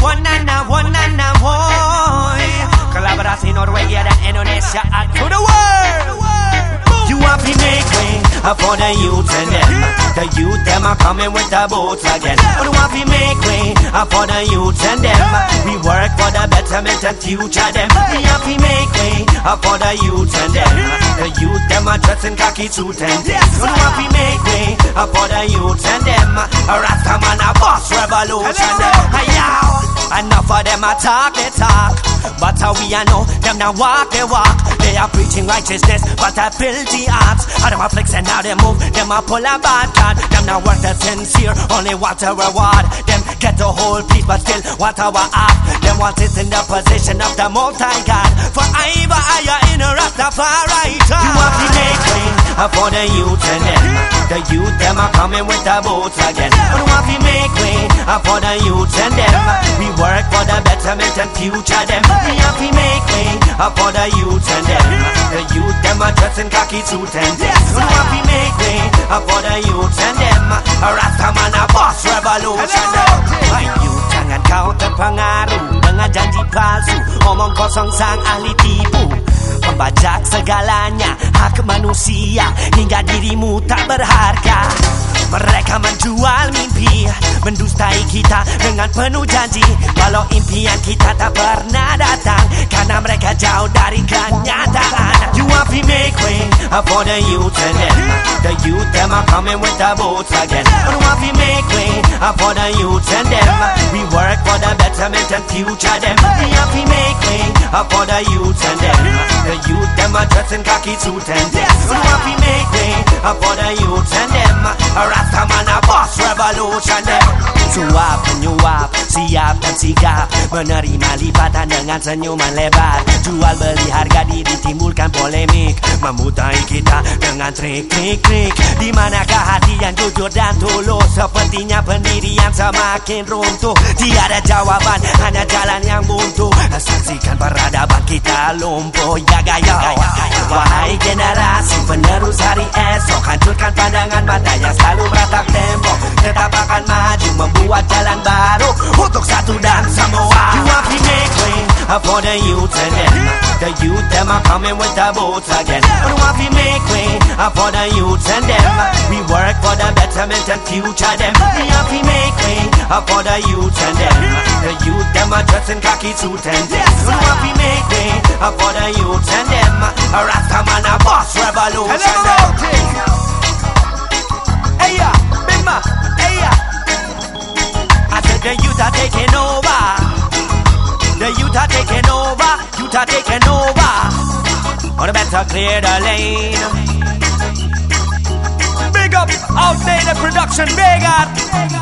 Kolaborasi Norwegia dan Indonesia to the world. You want to make way for the youth and them. The youth them are coming with the boats again. You want to make way for the youth and them. We work for the betterment and future them. We have to make way for the youth and them. The youth them are dressing khaki suit and you want to make way for the youth and them. A Rastaman a boss revolution them. Enough of them a talk, they talk, but we a know them now walk, they walk. They are preaching righteousness, but I filthy arts. How them a flex and how they move, them a pull a bad card. Them now worth the sincere, only want a reward. Them get the whole piece, but still want our art. Them want it in the position of the multi-god. For Iva, I in a Rastafari. You want to make way for the youth and them. The youth them are coming with the boats again. You want to make way for the youth and them. We work for the betterment and future them. We have to make way for the youth and them. The youth them are dressing khaki suit and we have to make way for the youth and them. A Rastaman a boss revolution them. Youth jangan kau terpengaruh dengan janji palsu, omong kosong sang ahli tipu. Membajak segalanya, hak manusia, hingga dirimu tak berharga. Mereka menjual mimpi, mendustai kita dengan penuh janji, walau impian kita tak pernah datang, karena mereka jauh dari kenyataan. You want to make way for the youth and them. The youth them are coming with the boats again. You want to make way for the youth and them. We work for the betterment and future them. We have to make way for the youth and them. The youth them are dressing khaki suit and you want to make way for the youth and them. Rastaman a boss revolution them. Suap menyuap, siap dan sigap, menerima lipatan dengan senyuman lebar. Jual beli harga diri timbulkan polemik, memutai kita dengan trik-trik. Di manakah hati yang jujur dan tulus? Sepertinya pendirian semakin runtuh. Tiada jawaban, hanya jalan yang buntu. Saksikan peradaban kita lumpuh. Ya gaya, wahai generasi penerus hari esok, hancurkan pandangan mata yang selalu beratap tembok. Tetap akan maju membuat jalan baru untuk satu dan semua. You want to make way for the youth and them. The youth them are coming with the boats again. You want to make way for the youth and them. We work for the betterment and future them. We have to make way for the youth and them. The youth them are dressing khaki suit and you want to make way for the youth and them. A Rastaman a boss revolution them. Hey ya, Big Ma, hey ya. I said the youth are taking over. The youth are taking over. Youth are taking over. On the better clear the lane. Big up Outdated Production, big up.